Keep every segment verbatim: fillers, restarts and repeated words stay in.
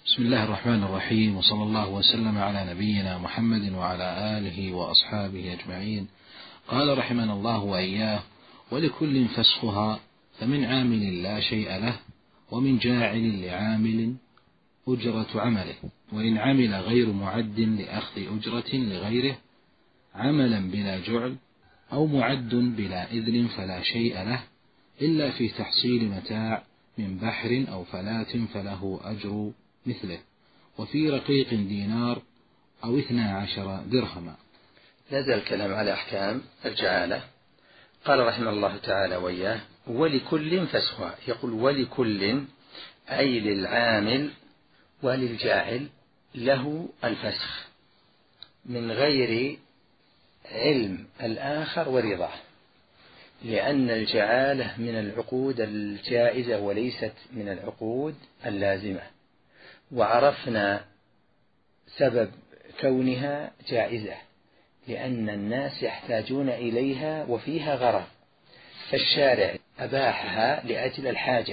بسم الله الرحمن الرحيم، وصلى الله وسلم على نبينا محمد وعلى آله وأصحابه أجمعين. قال رحمنا الله وإياه: ولكل فسخها، فمن عامل لا شيء له، ومن جاعل لعامل أجرة عمله، وإن عمل غير معد لأخذ أجرة لغيره عملا بلا جعل، أو معد بلا إذن فلا شيء له، إلا في تحصيل متاع من بحر أو فلاة فله أجر مثله، وفي رقيق دينار أو اثنا عشر درهما. نزل الكلام على أحكام الجعالة. قال رحمه الله تعالى وإياه: ولكل فسخها. يقول ولكل أي للعامل وللجاعل له الفسخ من غير علم الآخر ورضاه، لأن الجعالة من العقود الجائزة وليست من العقود اللازمة، وعرفنا سبب كونها جائزة لأن الناس يحتاجون إليها وفيها غرض، فالشارع أباحها لأجل الحاجة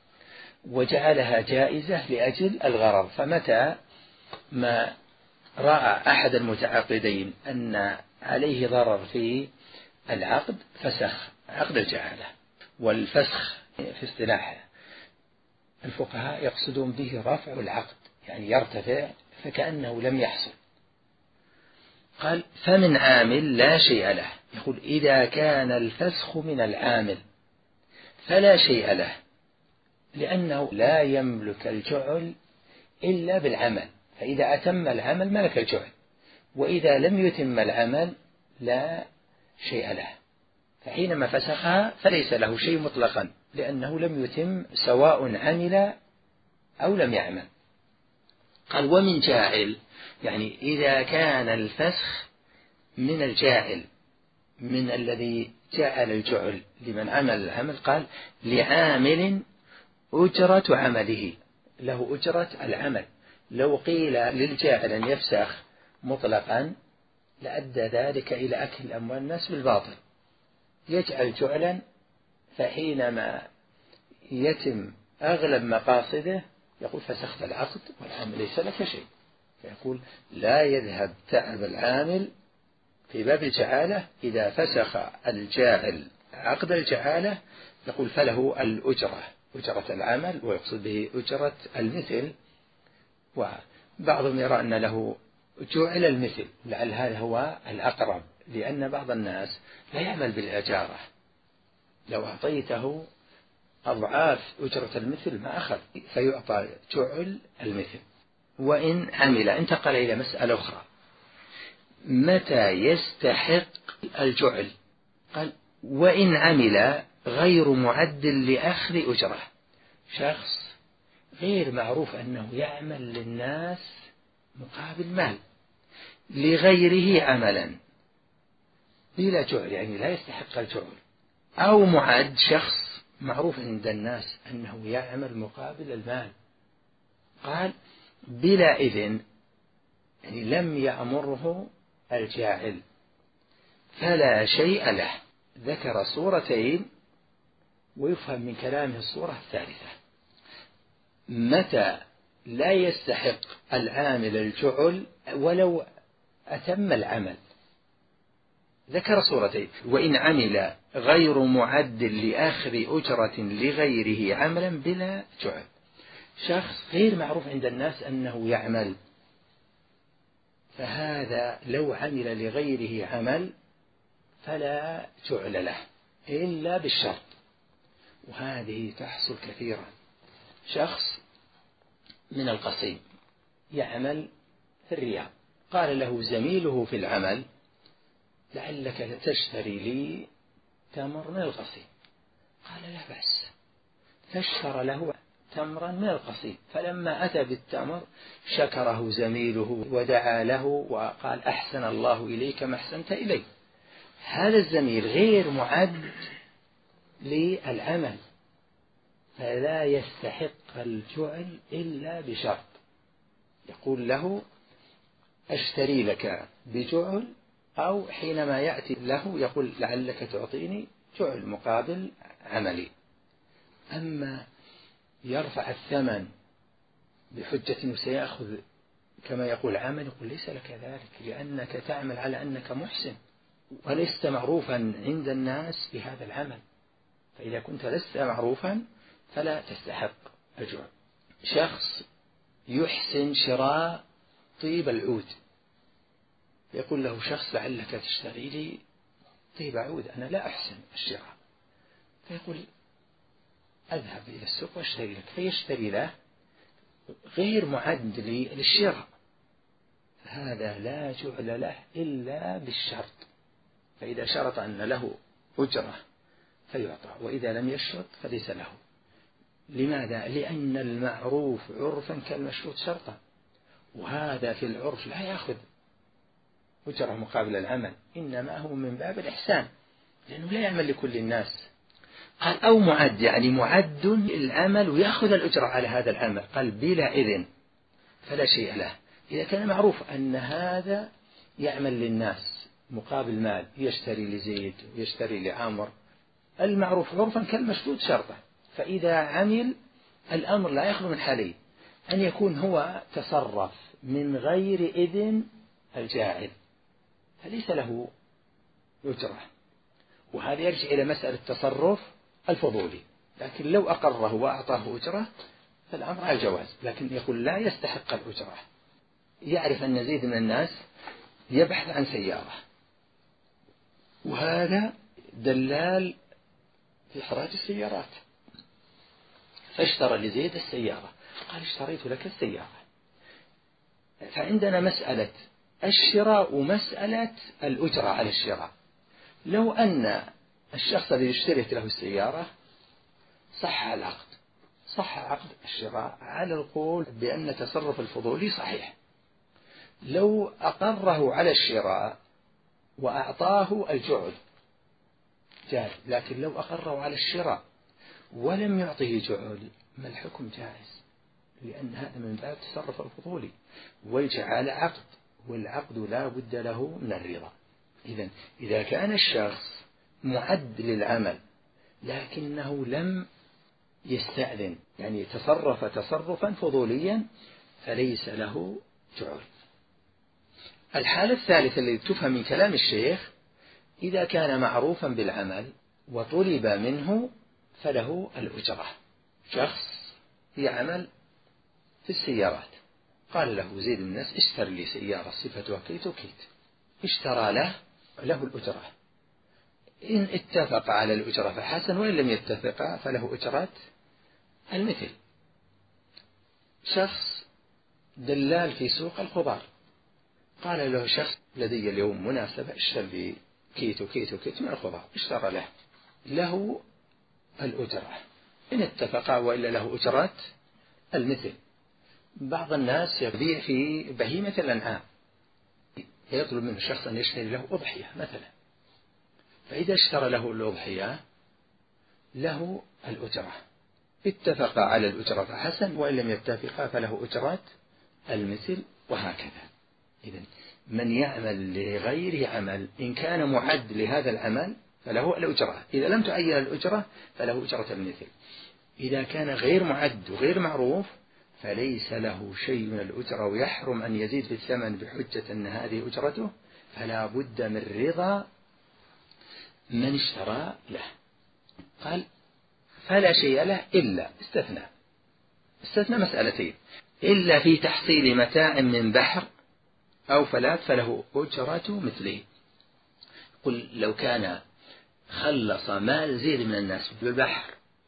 وجعلها جائزة لأجل الغرض. فمتى ما رأى أحد المتعاقدين أن عليه ضرر في العقد فسخ عقد الجعالة. والفسخ في اصطلاح الفقهاء يقصدون به رفع العقد، يعني يرتفع فكأنه لم يحصل. قال: فمن عامل لا شيء له. يقول: إذا كان الفسخ من العامل فلا شيء له، لأنه لا يملك الجعل إلا بالعمل، فإذا أتم العمل ملك الجعل، وإذا لم يتم العمل لا شيء له، فحينما فسخها فليس له شيء مطلقا، لأنه لم يتم سواء عمل أو لم يعمل. قال: ومن جاعل، يعني إذا كان الفسخ من الجاعل، من الذي جعل الجعل لمن عمل العمل، قال: لعامل أجرة عمله، له أجرة العمل. لو قيل للجاعل أن يفسخ مطلقا لأدى ذلك إلى أكل أموال الناس بالباطل. يجعل جعلا، فحينما يتم أغلب مقاصده يقول: فسخت العقد والعامل ليس لك شيء. فيقول: لا يذهب تعب العامل في باب الجعالة. إذا فسخ الجاعل عقد الجعالة يقول: فله الأجرة، أجرة العمل، ويقصد به أجرة المثل. وبعضهم يرى أن له جعل المثل، لعل هذا هو الأقرب، لأن بعض الناس لا يعمل بالإجارة، لو أعطيته أضعاف أجرة المثل ما أخذ، فيعطى جعل المثل. وإن عمل، انتقل إلى مسألة أخرى: متى يستحق الجعل؟ قال: وإن عمل غير معد لأخذ أجرة. شخص غير معروف أنه يعمل للناس مقابل مال، لغيره عملا بلا جعل، يعني لا يستحق الجعل. أو معد، شخص معروف عند الناس أنه يعمل مقابل المال، قال: بلا إذن، يعني لم يأمره الجاعل فلا شيء له. ذكر صورتين ويفهم من كلامه الصورة الثالثة. متى لا يستحق العامل الجعل ولو أتم العمل؟ ذكر صورتين: وإن عمل غير معد لأخذ أجرة لغيره عملا بلا جعل. شخص غير معروف عند الناس أنه يعمل، فهذا لو عمل لغيره عمل فلا جعل له إلا بالشرط، وهذه تحصل كثيرا. شخص من القصيم يعمل في الرياض، قال له زميله في العمل: لعلك تشتري لي تمر من القصيم. قال: لا بأس. فاشترى له تمرا من القصيم، فلما أتى بالتمر شكره زميله ودعا له وقال: أحسن الله إليك ما أحسنت إلي. هذا الزميل غير معد للعمل، فلا يستحق الجعل إلا بشرط. يقول له: أشتري لك بجعل، أو حينما يأتي له يقول: لعلك تعطيني جعل مقابل عملي. أما يرفع الثمن بحجة سيأخذ كما يقول عمل، يقول ليس لك ذلك، لأنك تعمل على أنك محسن ولست معروفا عند الناس بهذا العمل، فإذا كنت لست معروفا فلا تستحق أجر. شخص يحسن شراء طيب العود، يقول له شخص لعلك تشتري لي طيب عود، أنا لا أحسن الشراء، فيقول أذهب إلى السوق واشتري لك، فيشتري له غير معد للشراء، هذا لا جعل له إلا بالشرط، فإذا شرط أن له أجرة فيعطى، وإذا لم يشرط فليس له. لماذا؟ لأن المعروف عرفا كالمشروط شرطا، وهذا في العرف لا يأخذ أجرة مقابل العمل، إنما هو من باب الإحسان، لأنه لا يعمل لكل الناس. قال أو معد، يعني معد العمل ويأخذ الأجرة على هذا العمل، قال بلا إذن فلا شيء له. إذا كان معروف أن هذا يعمل للناس مقابل مال، يشتري لزيد ويشتري لعمر، المعروف عرفا كالمشروط شرطا، فإذا عمل الأمر لا يخلو من حالين، أن يكون هو تصرف من غير إذن الجاعل فليس له أجرة، وهذا يرجع إلى مسألة التصرف الفضولي، لكن لو أقره وأعطاه أجرة فالأمر على الجواز، لكن يقول لا يستحق الأجرة. يعرف أن زيد من الناس يبحث عن سيارة، وهذا دلال في حراج السيارات، فاشترى لزيد السيارة، قال اشتريت لك السيارة. فعندنا مسألة الشراء ومسألة الأجرة على الشراء. لو أن الشخص الذي اشتريت له السيارة صح العقد، صح عقد الشراء على القول بأن تصرف الفضولي صحيح، لو أقره على الشراء وأعطاه الجعل جائز، لكن لو أقره على الشراء ولم يعطه جعل ما الحكم؟ جائز، لأن هذا من باب تصرف الفضولي، والجعل عقد، والعقد لا بد له من الرضا. إذن إذا كان الشخص معد للعمل لكنه لم يستأذن، يعني تصرف تصرفا فضوليا، فليس له جعل. الحالة الثالثة التي تفهم من كلام الشيخ إذا كان معروفا بالعمل وطلب منه فله الأجرة. شخص يعمل في السيارات، قال له زيد من الناس اشتري لي سيارة صفتها كيت وكيت، اشترى له له الأجرة، إن اتفق على الأجرة فحسن، وإن لم يتفق فله أجرة المثل. شخص دلال في سوق الخضار، قال له شخص لدي اليوم مناسبة اشتري لي كيت وكيت وكيت من الخضار، اشترى له له الأجرة، إن اتفق وإلا له أجرة المثل. بعض الناس يبيع في بهيمة الأنعام، يطلب منه شخص أن يشتري له أضحية مثلا، فإذا اشترى له الأضحية له الأجرة، اتفق على الأجرة فحسن، وإن لم يتفق فله أجرة المثل، وهكذا. إذن من يعمل لغير عمل إن كان معد لهذا العمل فله الأجرة، إذا لم تعين الأجرة فله أجرة المثل. إذا كان غير معد وغير معروف فليس له شيء من الأجرة، ويحرم أن يزيد في الثمن بحجة أن هذه أجرته، فلا بد من رضا من اشترى له. قال فلا شيء له إلا استثنى استثنى مسألتين، إلا في تحصيل متاع من بحر أو فلات فله أجرة مثله. قل لو كان خلص مال زيد من الناس بالبحر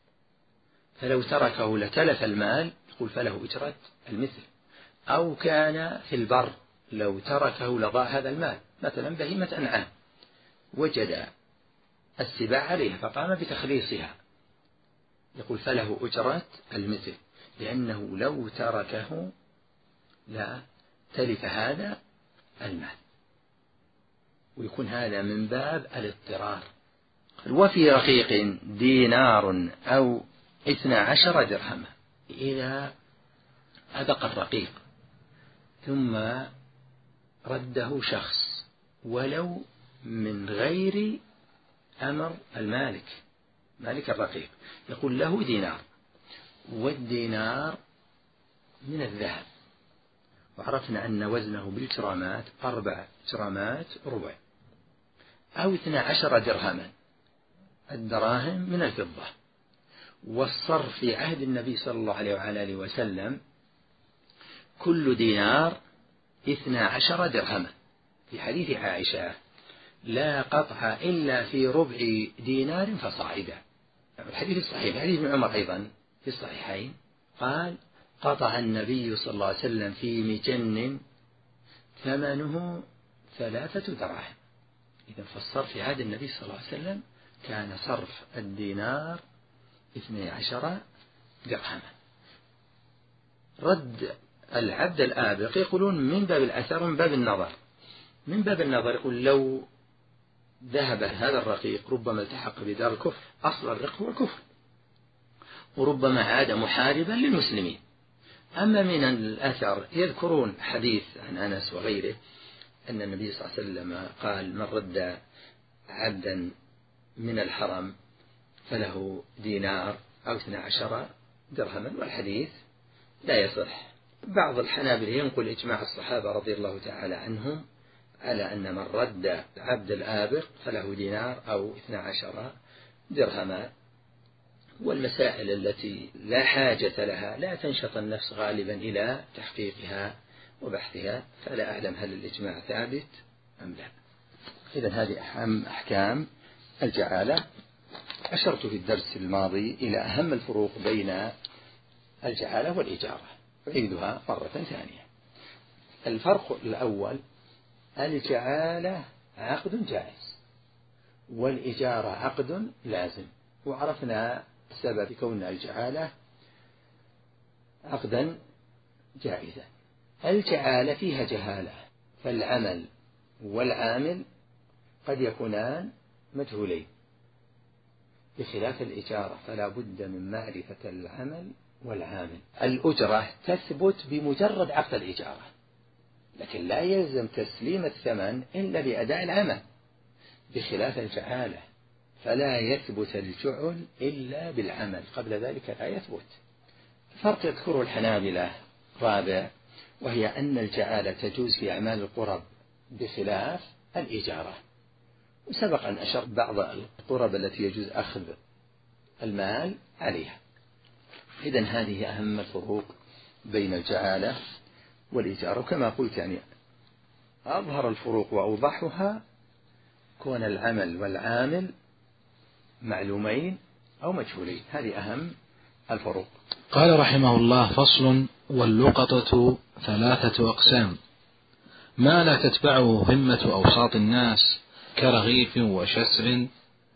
فلو تركه لتلف المال، يقول فله أجرة المثل. أو كان في البر لو تركه لضاع هذا المال، مثلا بهيمة أنعام وجد السباع عليها فقام بتخليصها، يقول فله أجرة المثل، لأنه لو تركه لا تلف هذا المال، ويكون هذا من باب الاضطرار. وفي رقيق دينار أو اثنا عشر درهما، إذا أبق الرقيق ثم رده شخص ولو من غير أمر المالك مالك الرقيق، يقول له دينار، والدينار من الذهب، وعرفنا أن وزنه بالجرامات أربع جرامات ربع، أو اثنا عشر درهما، الدراهم من الفضة. والصرف في عهد النبي صلى الله عليه وعلى آله وسلم كل دينار اثنا عشر درهما، في حديث عائشة: لا قطع إلا في ربع دينار فصاعدا. الحديث الصحيح حديث ابن عمر أيضا في الصحيحين قال: قطع النبي صلى الله عليه وسلم في مجن ثمنه ثلاثة دراهم. إذا فالصرف في عهد النبي صلى الله عليه وسلم كان صرف الدينار اثني عشر درهما. رد العبد الآبق يقولون من باب الأثر من باب النظر. من باب النظر يقول: لو ذهب هذا الرقيق ربما التحق بدار الكفر، أصل الرق هو الكفر، وربما عاد محاربا للمسلمين. أما من الأثر يذكرون حديث عن أنس وغيره أن النبي صلى الله عليه وسلم قال: من رد عبدا من الحرم فله دينار أو اثنى عشر درهما، والحديث لا يصح. بعض الحنابلة ينقل إجماع الصحابة رضي الله تعالى عنهم على أن من رد عبد الآبق فله دينار أو اثنى عشر درهما. والمسائل التي لا حاجة لها لا تنشط النفس غالبا إلى تحقيقها وبحثها، فلا أعلم هل الإجماع ثابت أم لا. إذن هذه أهم أحكام الجعالة. أشرت في الدرس الماضي إلى أهم الفروق بين الجعالة والإجارة، أعيدها مرة ثانية. الفرق الأول: الجعالة عقد جائز، والإجارة عقد لازم، وعرفنا سبب كون الجعالة عقدا جائزا. الجعالة فيها جهالة، فالعمل والعامل قد يكونان مجهولين، بخلاف الإجارة فلا بد من معرفة العمل والعامل. الأجرة تثبت بمجرد عقد الإجارة، لكن لا يلزم تسليم الثمن إلا بأداء العمل، بخلاف الجعالة فلا يثبت الجعل إلا بالعمل، قبل ذلك لا يثبت. فرق يذكره الحنابلة رابع، وهي أن الجعالة تجوز في أعمال القرب بخلاف الإجارة. وسبق أن أشرت بعض القرب التي يجوز أخذ المال عليها. إذن هذه أهم الفروق بين الجعالة والإجارة. وكما قلت يعني أظهر الفروق وأوضحها كون العمل والعامل معلومين أو مجهولين، هذه أهم الفروق. قال رحمه الله: فصل: واللقطة ثلاثة أقسام: ما لا تتبعه همة أوساط الناس كرغيف وشسر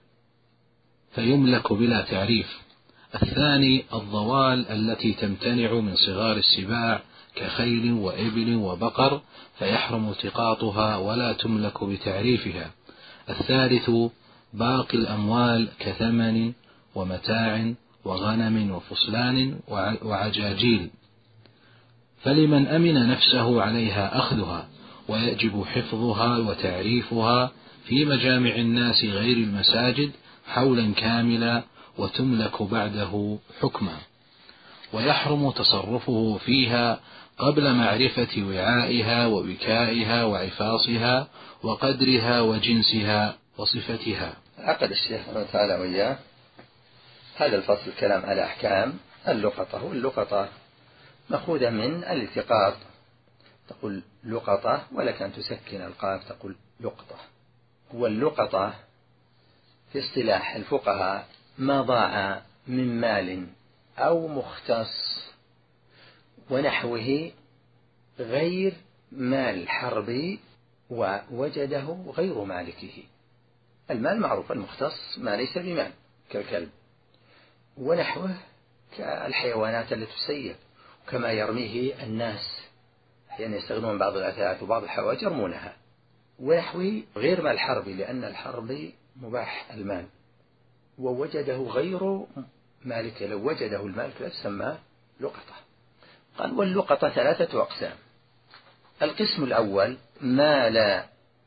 فيملك بلا تعريف. الثاني الضوال التي تمتنع من صغار السباع كخيل وإبل وبقر فيحرم التقاطها ولا تملك بتعريفها. الثالث باقي الأموال كثمن ومتاع وغنم وفصلان وعجاجيل، فلمن أمن نفسه عليها أخذها، ويجب حفظها وتعريفها في مجامع الناس غير المساجد حولا كاملا، وتملك بعده حكما، ويحرم تصرفه فيها قبل معرفة وعائها ووكائها وعفاصها وقدرها وجنسها وصفتها. عقد الشيخ رحمه الله تعالى وإياه هذا الفصل الكلام على أحكام اللقطة. واللقطة مأخوذة من الالتقاط، تقول لقطة، ولك أن تسكن القاف تقول لقطة. واللقطة في اصطلاح الفقهاء ما ضاع من مال أو مختص ونحوه غير مال حربي ووجده غير مالكه. المال معروف، المختص ما ليس بمال كالكلب ونحوه كالحيوانات التي تسيب، كما يرميه الناس أحيانا يستخدمون بعض الأثاث وبعض الحوائج يرمونها، ونحوه غير مال حربي لأن الحربي مباح المال ووجده غير مالك، لو وجده المالك لسماه لقطة. قال: واللقطة ثلاثة أقسام. القسم الأول ما لا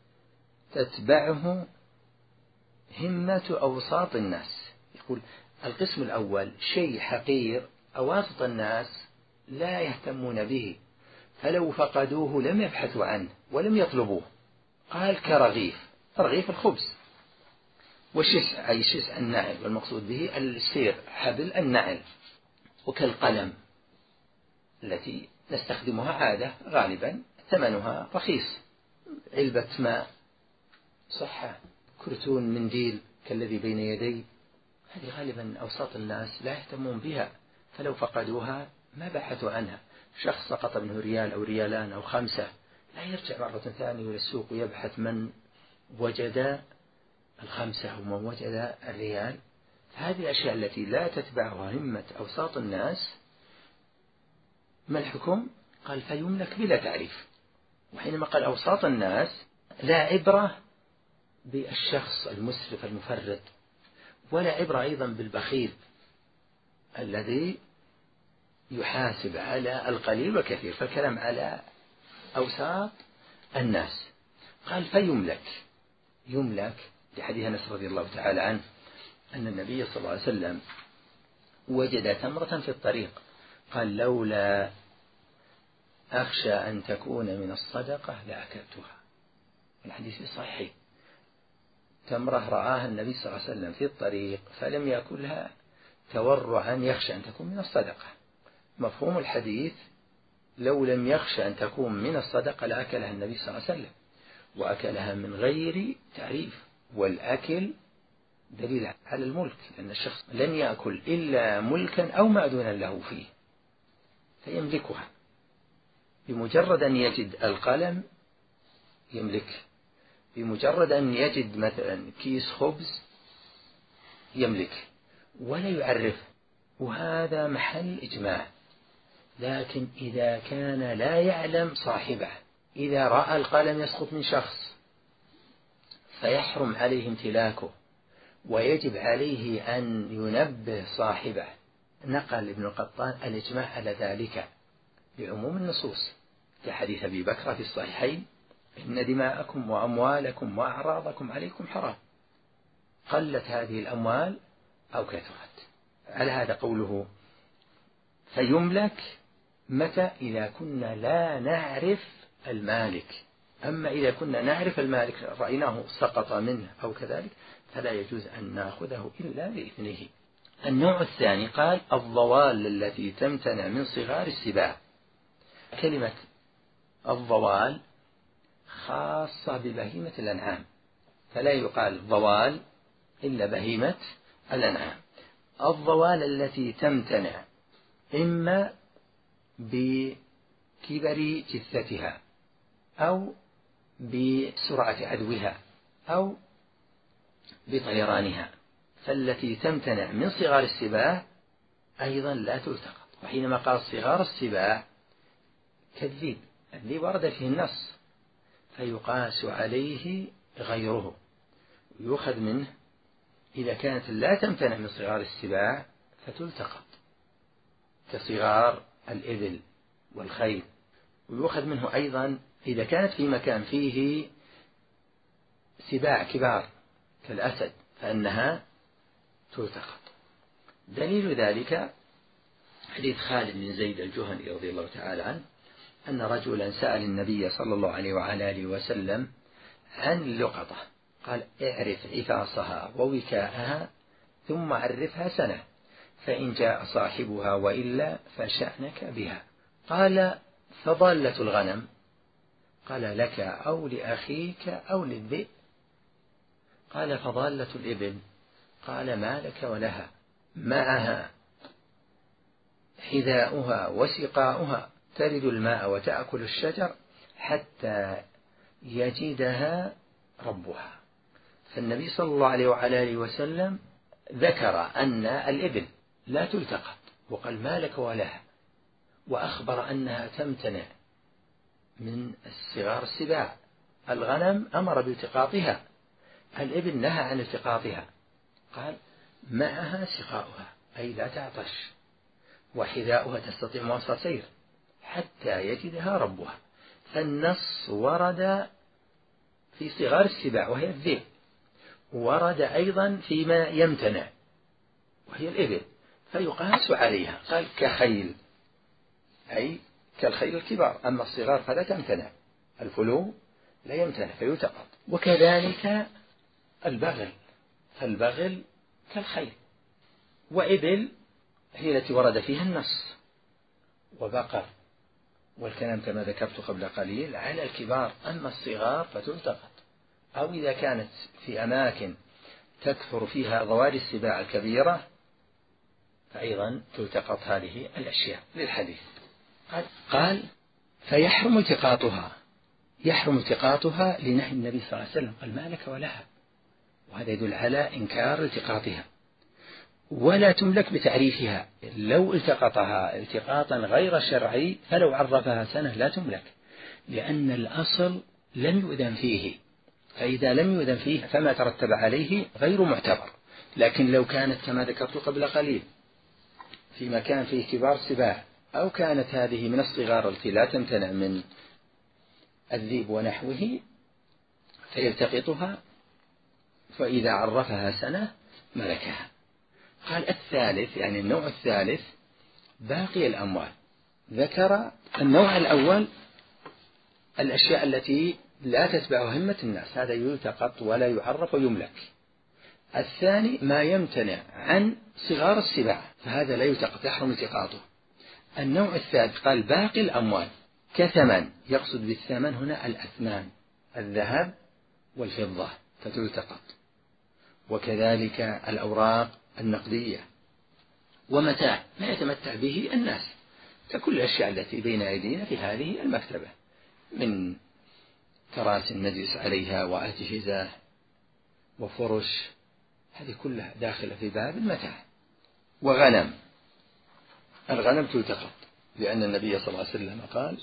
تتبعه همة أوساط الناس. يقول القسم الأول شيء حقير أواسط الناس لا يهتمون به، فلو فقدوه لم يبحثوا عنه ولم يطلبوه. قال كرغيف، رغيف الخبز، وشسع أي شسع النعل، والمقصود به السير حبل النعل، وكالقلم التي نستخدمها عادة غالبا ثمنها رخيص، علبة ماء، صحة، كرتون منديل كالذي بين يدي، هذه غالبا أوساط الناس لا يهتمون بها، فلو فقدوها ما بحثوا عنها. شخص سقط منه ريال أو ريالان أو خمسة لا يرجع مرة ثانية إلى السوق ويبحث من وجد الخمسة ومن وجد الريال. هذه الأشياء التي لا تتبعها همة أوساط الناس، ما الحكم؟ قال فيملك بلا تعريف. وحينما قال أوساط الناس لا عبرة بالشخص المسرف المفرط، ولا عبرة أيضا بالبخيل الذي يحاسب على القليل والكثير، فالكلام على أوساط الناس. قال فيملك، يملك لحديث أنس رضي الله تعالى عنه أن النبي صلى الله عليه وسلم وجد تمرة في الطريق، قال لولا أخشى أن تكون من الصدقة لأكلتها. الحديث صحيح، تمرة رآها النبي صلى الله عليه وسلم في الطريق فلم يأكلها تورعا يخشى أن تكون من الصدقة. مفهوم الحديث لو لم يخشى أن تكون من الصدقة لأكلها النبي صلى الله عليه وسلم، وأكلها من غير تعريف، والأكل دليل على الملك، لأن الشخص لن يأكل إلا ملكا أو مأذونا له فيه فيملكها. بمجرد أن يجد القلم يملك، بمجرد أن يجد مثلا كيس خبز يملك ولا يعرف، وهذا محل إجماع. لكن إذا كان لا يعلم صاحبه، إذا رأى القلم يسقط من شخص فيحرم عليه امتلاكه ويجب عليه أن ينبه صاحبه، نقل ابن القطان الإجماع على ذلك بعموم النصوص كحديث أبي بكر في الصحيحين إن دماءكم وأموالكم وأعراضكم عليكم حرام، قلت هذه الأموال أو كثرت. على هذا قوله فيملك متى؟ إذا كنا لا نعرف المالك. أما إذا كنا نعرف المالك رأيناه سقط منه أو كذلك فلا يجوز أن نأخذه إلا بإذنه. النوع الثاني قال الضوال التي تمتنع من صغار السباع. كلمة الضوال خاصة ببهيمة الأنعام، فلا يقال ضوال إلا بهيمة الأنعام. الضوال التي تمتنع إما بكبر جثتها أو بسرعة عدوها أو بطيرانها، فالتي تمتنع من صغار السباع أيضا لا تلتقط. وحينما قال صغار السباع كالذيب، الذيب ورد فيه النص فيقاس عليه غيره ويؤخذ منه. إذا كانت لا تمتنع من صغار السباع فتلتقط كصغار الإبل والخيل، ويؤخذ منه أيضا إذا كانت في مكان فيه سباع كبار كالأسد فإنها تلتقط. دليل ذلك حديث خالد بن زيد الجهني رضي الله تعالى عنه أن رجلا سأل النبي صلى الله عليه وعلى آله وسلم عن اللقطة، قال اعرف عفاصها ووكاءها ثم عرفها سنة، فإن جاء صاحبها وإلا فشأنك بها. قال فضالة الغنم؟ قال لك أو لأخيك أو للذئب؟ قال فضالة الإبل؟ قال ما لك ولها، معها حذاؤها وسقاؤها ترد الماء وتأكل الشجر حتى يجدها ربها. فالنبي صلى الله عليه وعلى آله وسلم ذكر أن الإبل لا تلتقط وقال ما لك ولها، وأخبر أنها تمتنع من الصغار السباع. الغنم أمر بالتقاطها، الإبل نهى عن التقاطها، قال معها سقاؤها أي لا تعطش، وحذاؤها تستطيع مواصلة سير حتى يجدها ربها. فالنص ورد في صغار السباع وهي الذئب، ورد أيضا فيما يمتنع وهي الإبل، فيقاس عليها. قال كخيل أي كالخيل الكبار. أما الصغار فلا تمتنع، الفلو لا يمتنع فيلتقط. وكذلك البغل، فالبغل كالخيل. وإبل هي التي ورد فيها النص، وبقر، والكلام كما ذكرت قبل قليل على الكبار. أما الصغار فتلتقط، أو إذا كانت في أماكن تكثر فيها ضواري السباع الكبيرة فأيضا تلتقط هذه الأشياء للحديث. قال فيحرم التقاطها، يحرم التقاطها لنهي النبي صلى الله عليه وسلم، قال ما لك ولها، وهذا يدل على إنكار التقاطها. ولا تملك بتعريفها، لو التقطها التقاطا غير شرعي فلو عرفها سنة لا تملك، لأن الأصل لم يؤذن فيه، فإذا لم يؤذن فيه فما ترتب عليه غير معتبر. لكن لو كانت كما ذكرت قبل قليل في مكان فيه كبار سباع، أو كانت هذه من الصغار التي لا تمتنع من الذئب ونحوه فيلتقطها، فإذا عرفها سنة ملكها. قال الثالث، يعني النوع الثالث باقي الأموال. ذكر النوع الأول الأشياء التي لا تتبع همة الناس، هذا يلتقط ولا يعرف ويملك. الثاني ما يمتنع عن صغار السباع، فهذا لا يلتقط، يحرم التقاطه. النوع الثالث قال باقي الأموال كثمن، يقصد بالثمن هنا الأثمان، الذهب والفضة فتلتقط، وكذلك الأوراق النقدية، ومتاع ما يتمتع به الناس ككل الأشياء التي بين أيدينا في هذه المكتبة من كراسي نجلس عليها وأجهزة وفرش، هذه كلها داخلة في باب المتاع. وغنم، الغنم تلتقط، لأن النبي صلى الله عليه وسلم قال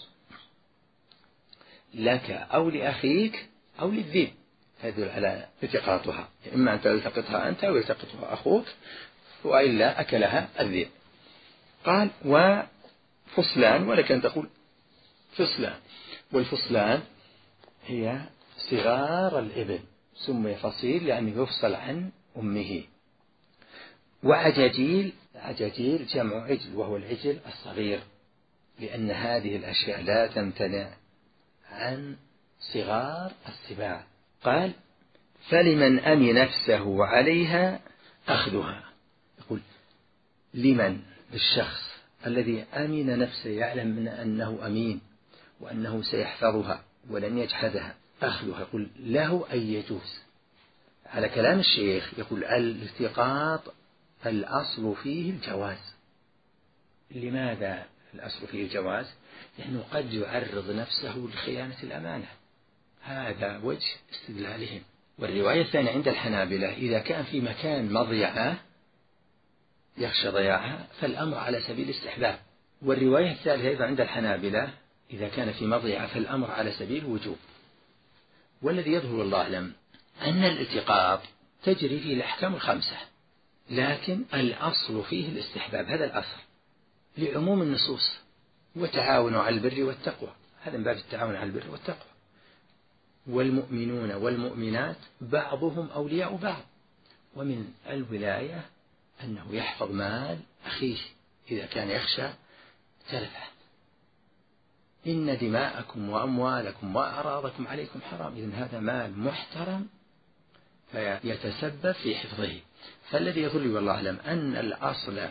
لك أو لأخيك أو للذئب، تدل على التقاطها، إما أن تلتقطها أنت أو يلتقطها أخوك، وإلا أكلها الذئب. قال وفصلان، ولك أن تقول فصلان، والفصلان هي صغار الإبل، سمي فصيل لأنه يفصل عن أمه. وعجاجيل، عجاجيل جمع عجل، وهو العجل الصغير، لأن هذه الأشياء لا تمتنع عن صغار السباع. قال فلمن أمن نفسه عليها أخذها، يقول لمن، للشخص الذي أمن نفسه، يعلم من أنه أمين وأنه سيحفظها ولن يجحدها، أخذها، يقول له أن يجوز. على كلام الشيخ يقول الالتقاط الأصل فيه الجواز. لماذا الأصل فيه الجواز؟ لأنه قد يعرض نفسه لخيانة الأمانة، هذا وجه استدلالهم. والرواية الثانية عند الحنابلة إذا كان في مكان مضيعة يخشى ضياعها فالأمر على سبيل الاستحباب. والرواية الثالثة أيضا عند الحنابلة إذا كان في مضيعة فالأمر على سبيل الوجوب. والذي يظهر والله أعلم أن الالتقاط تجري فيه الأحكام الخمسة، لكن الأصل فيه الاستحباب، هذا الأصل لعموم النصوص. وتعاونوا على البر والتقوى، هذا من باب التعاون على البر والتقوى. والمؤمنون والمؤمنات بعضهم أولياء بعض، ومن الولاية أنه يحفظ مال أخيه إذا كان يخشى تلفه. إن دماءكم وأموالكم وأعراضكم عليكم حرام، إذن هذا مال محترم فيتسبب في حفظه. فالذي يظل والله أعلم أن الأصل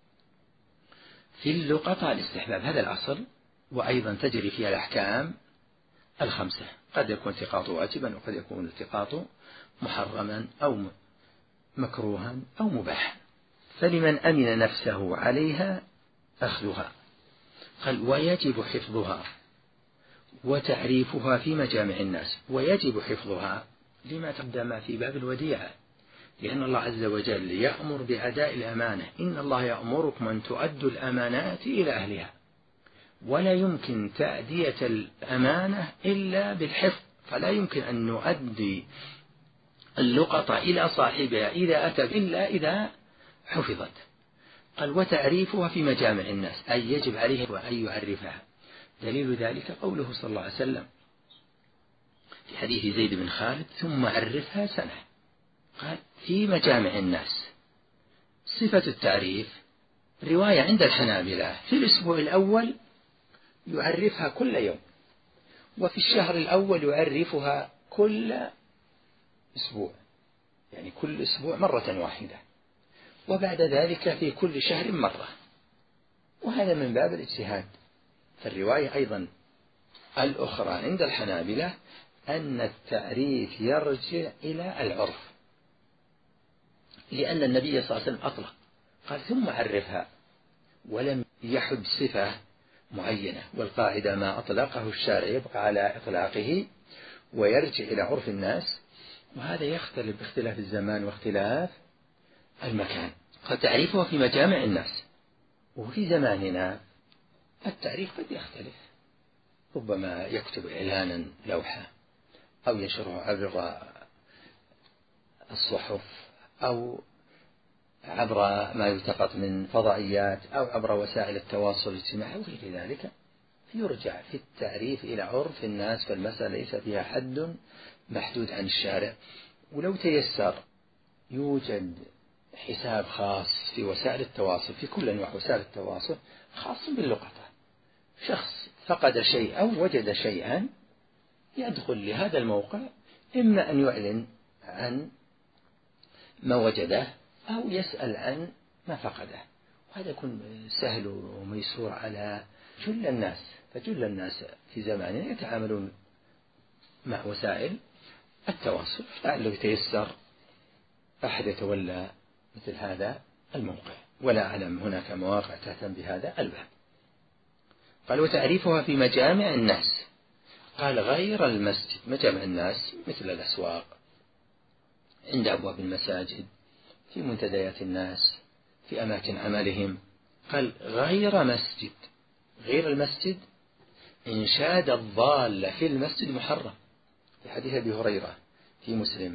في اللقطة الاستحباب، هذا الأصل، وأيضا تجري فيها الأحكام الخمسة، قد يكون التقاط واجبا وقد يكون التقاط محرما أو مكروها أو مباحا. فلمن أمن نفسه عليها أخذها. قال ويجب حفظها وتعريفها في مجامع الناس. ويجب حفظها لما تقدم في باب الوديعة، لأن الله عز وجل يأمر بأداء الأمانة، إن الله يأمركم أن تؤدوا الأمانات إلى أهلها، ولا يمكن تأدية الأمانة إلا بالحفظ، فلا يمكن أن نؤدي اللقطة إلى صاحبها إذا أتى إلا إذا حفظت. قال وتعريفها في مجامع الناس، أي يجب عليه أن يعرفها. دليل ذلك قوله صلى الله عليه وسلم في حديث زيد بن خالد ثم عرفها سنة. قال في مجامع الناس. صفة التعريف رواية عند الحنابلة في الأسبوع الأول يعرفها كل يوم، وفي الشهر الأول يعرفها كل أسبوع، يعني كل أسبوع مرة واحدة، وبعد ذلك في كل شهر مرة، وهذا من باب الاجتهاد. فالرواية أيضا الأخرى عند الحنابلة أن التعريف يرجع إلى العرف، لأن النبي صلى الله عليه وسلم أطلق قال ثم عرفها، ولم يحد صفة معينة، والقاعدة ما أطلقه الشارع يبقى على إطلاقه ويرجع إلى عرف الناس، وهذا يختلف باختلاف الزمان واختلاف المكان. قد تعريفه في مجامع الناس، وفي زماننا التعريف قد يختلف، ربما يكتب إعلانا لوحة أو ينشره عبر الصحف أو عبر ما يلتقط من فضائيات أو عبر وسائل التواصل الاجتماعي وغير ذلك، يرجع في التعريف إلى عرف الناس، فالمسألة ليس فيها حد محدود عن الشارع. ولو تيسر يوجد حساب خاص في وسائل التواصل، في كل أنواع وسائل التواصل، خاص باللقطة، شخص فقد شيئا أو وجد شيئا يدخل لهذا الموقع، إما أن يعلن عن ما وجده أو يسأل عن ما فقده، وهذا يكون سهل وميسور على جل الناس. فجل الناس في زماننا يتعاملون مع وسائل التواصل، لعله يتيسر أحد يتولى مثل هذا الموقع، ولا أعلم هناك مواقع تهتم بهذا الباب. قال وتعريفها في مجامع الناس، قال غير المسجد، مجامع الناس مثل الأسواق، عند أبواب المساجد، في منتديات الناس، في أماكن عملهم. قال غير مسجد، غير المسجد إنشاد الضالة في المسجد محرم، في حديث أبي هريرة في مسلم: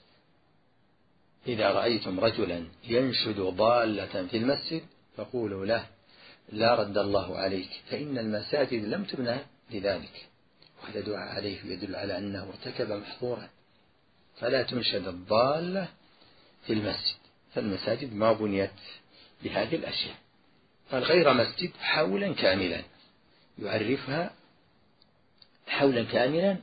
إذا رأيتم رجلا ينشد ضالة في المسجد فقولوا له لا رد الله عليك، فإن المساجد لم تبنى لذلك. وهذا دعاء عليه يدل على أنه ارتكب محظورا، فلا تنشد الضالة في المسجد، فالمساجد ما بنيت بهذه الأشياء. قال غير مسجد حولا كاملا، يعرفها حولا كاملا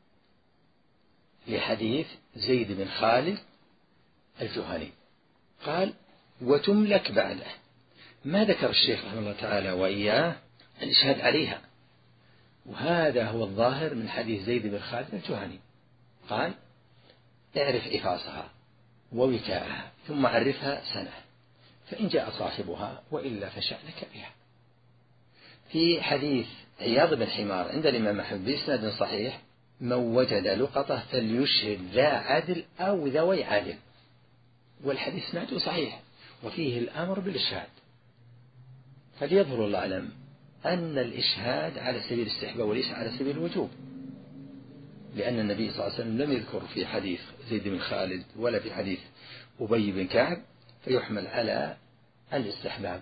لحديث زيد بن خالد الجهني. قال وتملك بعده، ما ذكر الشيخ رحمه الله تعالى وإياه الإشهاد عليها، وهذا هو الظاهر من حديث زيد بن خالد الجهني. قال اعرف إفاصها ووكاءها ثم عرفها سنة، فإن جاء صاحبها وإلا فشأنك بها. في حديث عياض بن حمار عند الإمام أحمد بإسناد صحيح: من وجد لقطة فليشهد ذا عدل أو ذوي عدل، والحديث سناده صحيح وفيه الأمر بالإشهاد. فليظهر الله أعلم أن الإشهاد على سبيل الاستحباب وليس على سبيل الوجوب، لأن النبي صلى الله عليه وسلم لم يذكر في حديث زيد بن خالد ولا في حديث أبي بن كعب، فيحمل على الاستحباب،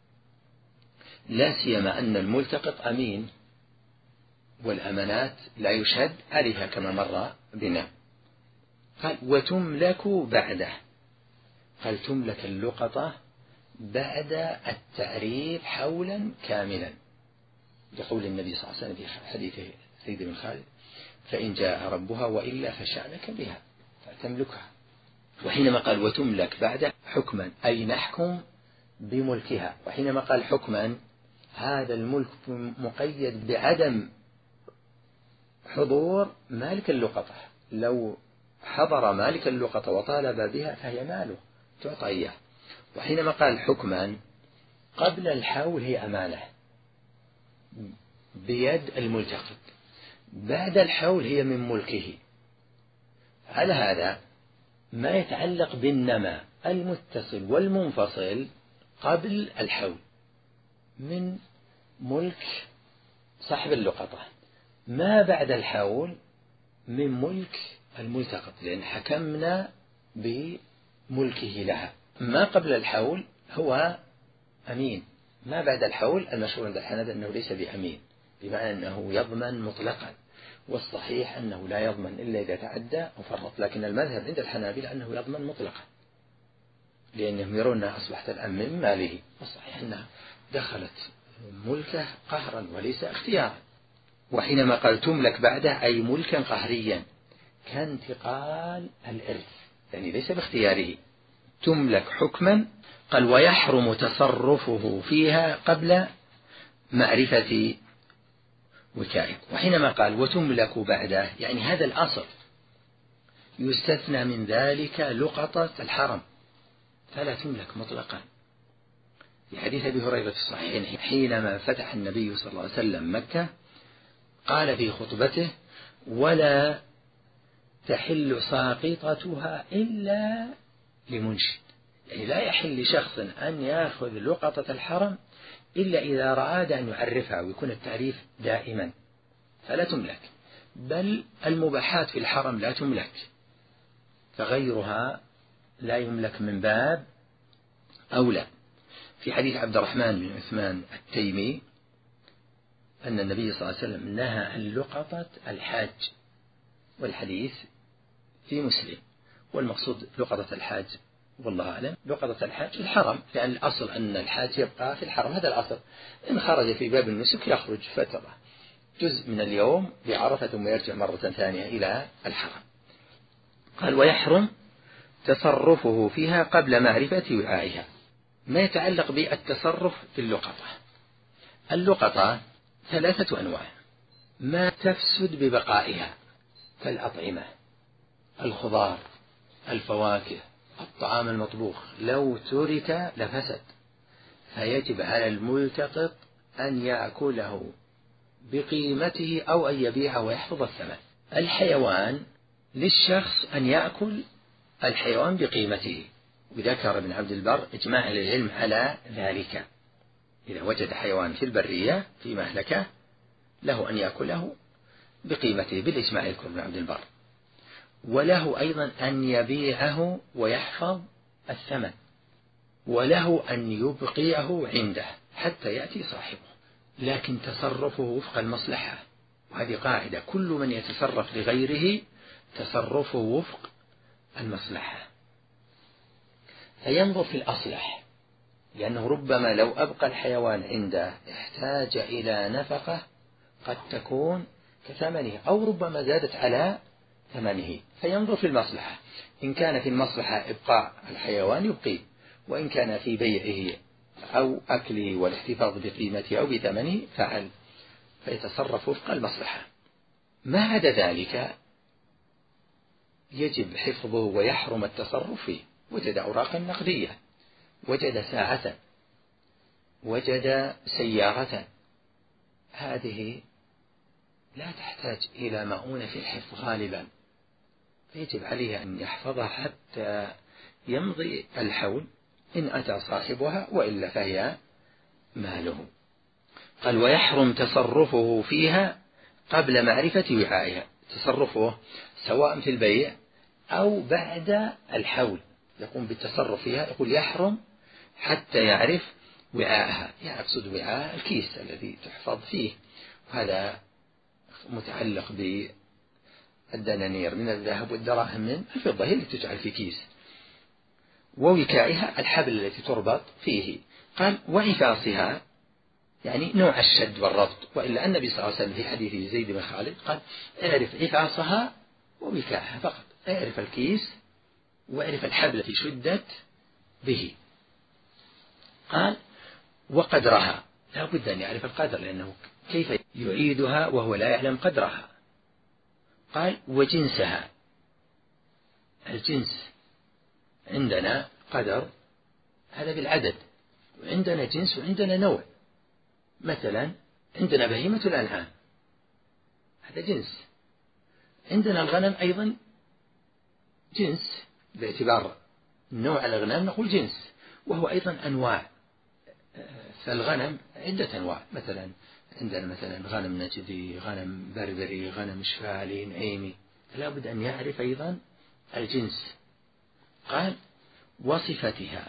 لا سيما أن الملتقط أمين، والأمانات لا يشهد عليها كما مر بنا. قال وتملك بعده، قال تملك اللقطة بعد التعريف حولا كاملا، لقول النبي صلى الله عليه وسلم في حديث زيد بن خالد: فإن جاء ربها وإلا فشأنك بها، فتملكها. وحينما قال وتملك بعده حكما أي نحكم بملكها، وحينما قال حكما هذا الملك مقيد بعدم حضور مالك اللقطة، لو حضر مالك اللقطة وطالب بها فهي ماله تعطى إياه. وحينما قال حكما قبل الحول هي أمانة بيد الملتقط، بعد الحول هي من ملكه. على هذا ما يتعلق بالنماء المتصل والمنفصل قبل الحول من ملك صاحب اللقطة، ما بعد الحول من ملك الملتقط، لأن حكمنا بملكه لها. ما قبل الحول هو أمين، ما بعد الحول المشهور عند الحنابلة أنه ليس بأمين، بمعنى أنه يضمن مطلقا، والصحيح أنه لا يضمن إلا إذا تعدى أو فرط، لكن المذهب عند الحنابلة أنه يضمن مطلقا، لأنهم يرون أنها أصبحت الأم من ماله، والصحيح أنها دخلت ملكه قهرا وليس اختيارا. وحينما قال تملك بعده أي ملكا قهريا كانتقال الإرث، يعني ليس باختياره، تملك حكما. قال ويحرم تصرفه فيها قبل معرفة وكائه. وحينما قال وتملك بعده يعني هذا الأصل، يستثنى من ذلك لقطة الحرم فلا تملك مطلقا. في حديث أبي هريرة في الصحيحين حينما فتح النبي صلى الله عليه وسلم مكة قال في خطبته ولا تحل ساقطتها إلا لمنشد، يعني لا يحل لشخص أن يأخذ لقطة الحرم إلا إذا أراد أن يعرفها ويكون التعريف دائما فلا تملك. بل المباحات في الحرم لا تملك، فغيرها لا يملك من باب أولى. في حديث عبد الرحمن بن عثمان التيمي أن النبي صلى الله عليه وسلم نهى عن لقطة الحاج، والحديث في مسلم. والمقصود لقطة الحاج والله أعلم لقطة الحاج في الحرم، لأن الأصل أن الحاج يبقى في الحرم، هذا الأصل. إن خرج في باب النسك يخرج فترة جزء من اليوم بعرفة ثم يرجع مرة ثانية إلى الحرم. قال ويحرم تصرفه فيها قبل معرفة وعائها. ما يتعلق بالتصرف في اللقطة، اللقطة ثلاثة أنواع: ما تفسد ببقائها كالأطعمة، الخضار، الفواكه، الطعام المطبوخ، لو ترك لفسد، فيجب على الملتقط أن يأكله بقيمته أو أن يبيعه ويحفظ الثمن. الحيوان للشخص أن يأكل الحيوان بقيمته، وذكر ابن عبد البر إجماع العلم على ذلك. إذا وجد حيوان في البرية في مهلكة له أن يأكله بقيمته بالإجماع، يذكر ابن عبد البر. وله أيضا أن يبيعه ويحفظ الثمن، وله أن يبقيه عنده حتى يأتي صاحبه، لكن تصرفه وفق المصلحة. وهذه قاعدة: كل من يتصرف لغيره تصرفه وفق المصلحة، فينظر في الأصلح، لأنه ربما لو أبقى الحيوان عنده احتاج إلى نفقة قد تكون كثمنه، أو ربما زادت على ثمنه، فينظر في المصلحة. إن كان في المصلحة إبقاء الحيوان يبقيه، وإن كان في بيعه أو أكله والاحتفاظ بقيمته أو بثمنه فعل، فيتصرف وفق المصلحة. ما عدا ذلك يجب حفظه ويحرم التصرف فيه. وجد أوراقا نقدية، وجد ساعة، وجد سيارة، هذه لا تحتاج إلى مؤونة في الحفظ غالبا، فيجب عليه أن يحفظها حتى يمضي الحول إن أتى صاحبها، وإلا فهي ماله. قال ويحرم تصرفه فيها قبل معرفة وعائها، تصرفه سواء في البيع أو بعد الحول يقوم بالتصرف فيها، يقول يحرم حتى يعرف وعاءها، يقصد وعاء الكيس الذي تحفظ فيه، وهذا متعلق بالدنانير من الذهب والدراهم من الفضة، هي التي تجعل في كيس، ووكائها الحبل التي تربط فيه. قال وعفاصها يعني نوع الشد والربط، وإلا النبي صلى الله عليه وسلم في حديث زيد بن خالد قال اعرف عفاصها ووكائها فقط، اعرف الكيس واعرف الحبل التي شدت به. قال وقدرها، لا بد أن يعرف القدر، لأنه كيف يعيدها وهو لا يعلم قدرها. قال وجنسها، الجنس عندنا قدر هذا بالعدد، وعندنا جنس وعندنا نوع. مثلا عندنا بهيمة الأنعام هذا جنس، عندنا الغنم أيضا جنس باعتبار نوع الأغنام نقول جنس، وهو أيضا أنواع. فالغنم عدة أنواع، مثلا عندنا مثلا غنم نجدي، غنم بربري، غنم شفالي، نعيمي، لا بد أن يعرف أيضا الجنس. قال وصفتها،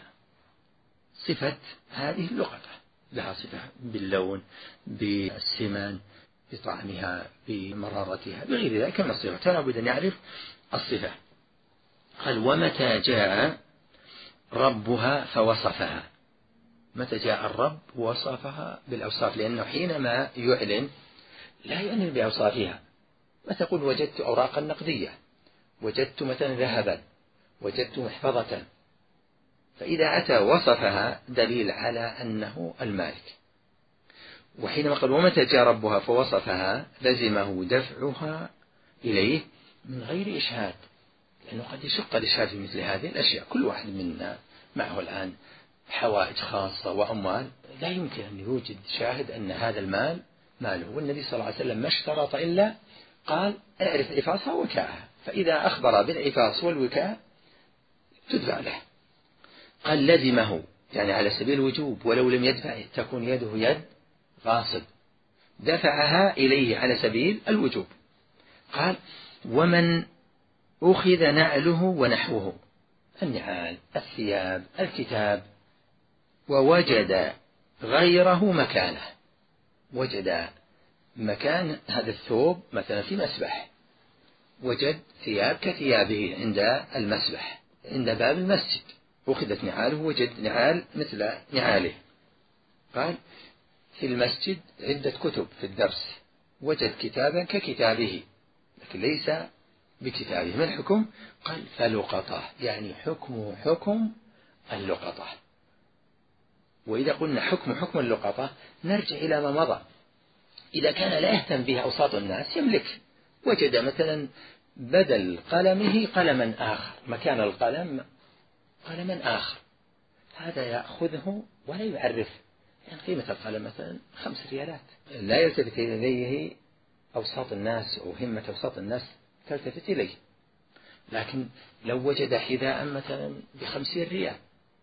صفة هذه اللقطة لها صفة باللون، بالسمان، بطعمها، بمرارتها، بغير ذلك من الصفات، لا بد أن يعرف الصفة. قال ومتى جاء ربها فوصفها، متى جاء الرب وصفها بالأوصاف، لأنه حينما يعلن لا يعلن بأوصافها. ما تقول وجدت أوراقا نقدية، وجدت مثلا ذهبا، وجدت محفظة، فإذا أتى وصفها دليل على أنه المالك. وحينما قال ومتى جاء ربها فوصفها لزمه دفعها إليه من غير إشهاد، لأنه قد يشق الإشهاد في مثل هذه الأشياء. كل واحد منا معه الآن حوائج خاصة وأموال، لا يمكن أن يوجد شاهد أن هذا المال ماله. والنبي صلى الله عليه وسلم ما اشترط إلا قال اعرف عفاصها وكاءها، فإذا أخبر بالعفاص والوكاء تدفع له. قال لزمه يعني على سبيل الوجوب، ولو لم يدفع تكون يده يد غاصب، دفعها إليه على سبيل الوجوب. قال ومن أخذ نعله ونحوه، النعال، الثياب، الكتاب، ووجد غيره مكانه، وجد مكان هذا الثوب مثلا في مسبح، وجد ثياب كثيابه عند المسبح عند باب المسجد، أخذت نعاله، وجد نعال مثل نعاله. قال في المسجد عدة كتب في الدرس، وجد كتابا ككتابه لكن ليس بكتابه، ما الحكم؟ قال فلقطه، يعني حكمه حكم اللقطة. وإذا قلنا حكم حكم اللقطة نرجع إلى ما مضى. إذا كان لا يهتم بها أوساط الناس يملك، وجد مثلا بدل قلمه قلما آخر، مكان القلم قلما آخر، هذا يأخذه ولا يعرف، يعني قيمة القلم مثلا خمس ريالات، لا يلتفت إليه أوساط الناس أو همة أوساط الناس تلتفت إليه. لكن لو وجد حذاء مثلا بخمسين ريال،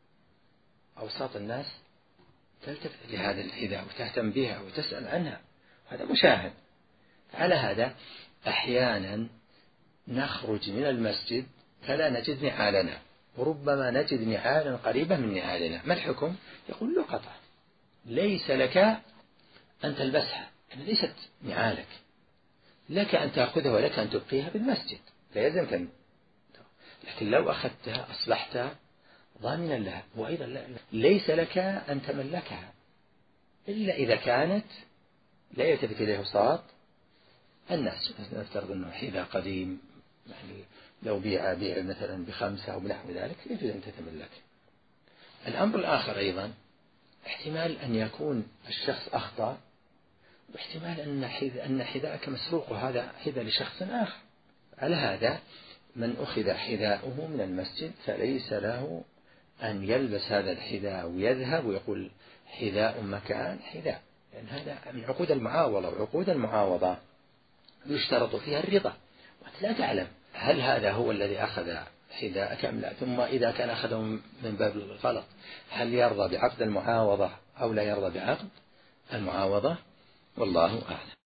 أوساط الناس تلتفت لهذا الحذاء وتهتم بها وتسأل عنها، هذا مشاهد. على هذا أحيانا نخرج من المسجد فلا نجد نعالنا، وربما نجد نعالا قريبة من نعالنا، ما الحكم؟ يقول لقطة، ليس لك أن تلبسها، ليست نعالك، لك أن تأخذها ولك أن تبقيها بالمسجد، لا يلزمك أن، لكن لو أخذتها أصلحتها ضامنا لها، وأيضا لا ليس لك أن تملكها إلا إذا كانت لا يلتفت إليه أوساط الناس. نفترض أنه حذاء قديم يعني لو بيع بيع مثلا بخمسة أو بنحو ذلك يجوز أن تتملك. الأمر الآخر أيضا احتمال أن يكون الشخص أخطأ، واحتمال أن حذاء أن حذاءك مسروق وهذا حذاء لشخص آخر. على هذا من أخذ حذاؤه من المسجد فليس له أن يلبس هذا الحذاء ويذهب ويقول حذاء مكان حذاء، لأن هذا من عقود المعاوضة، وعقود المعاوضة يشترط فيها الرضا، وأنت لا تعلم هل هذا هو الذي أخذ حذاءك أم لا. ثم إذا كان أخذه من باب الغلط هل يرضى بعقد المعاوضة أو لا يرضى بعقد المعاوضة؟ والله أعلم.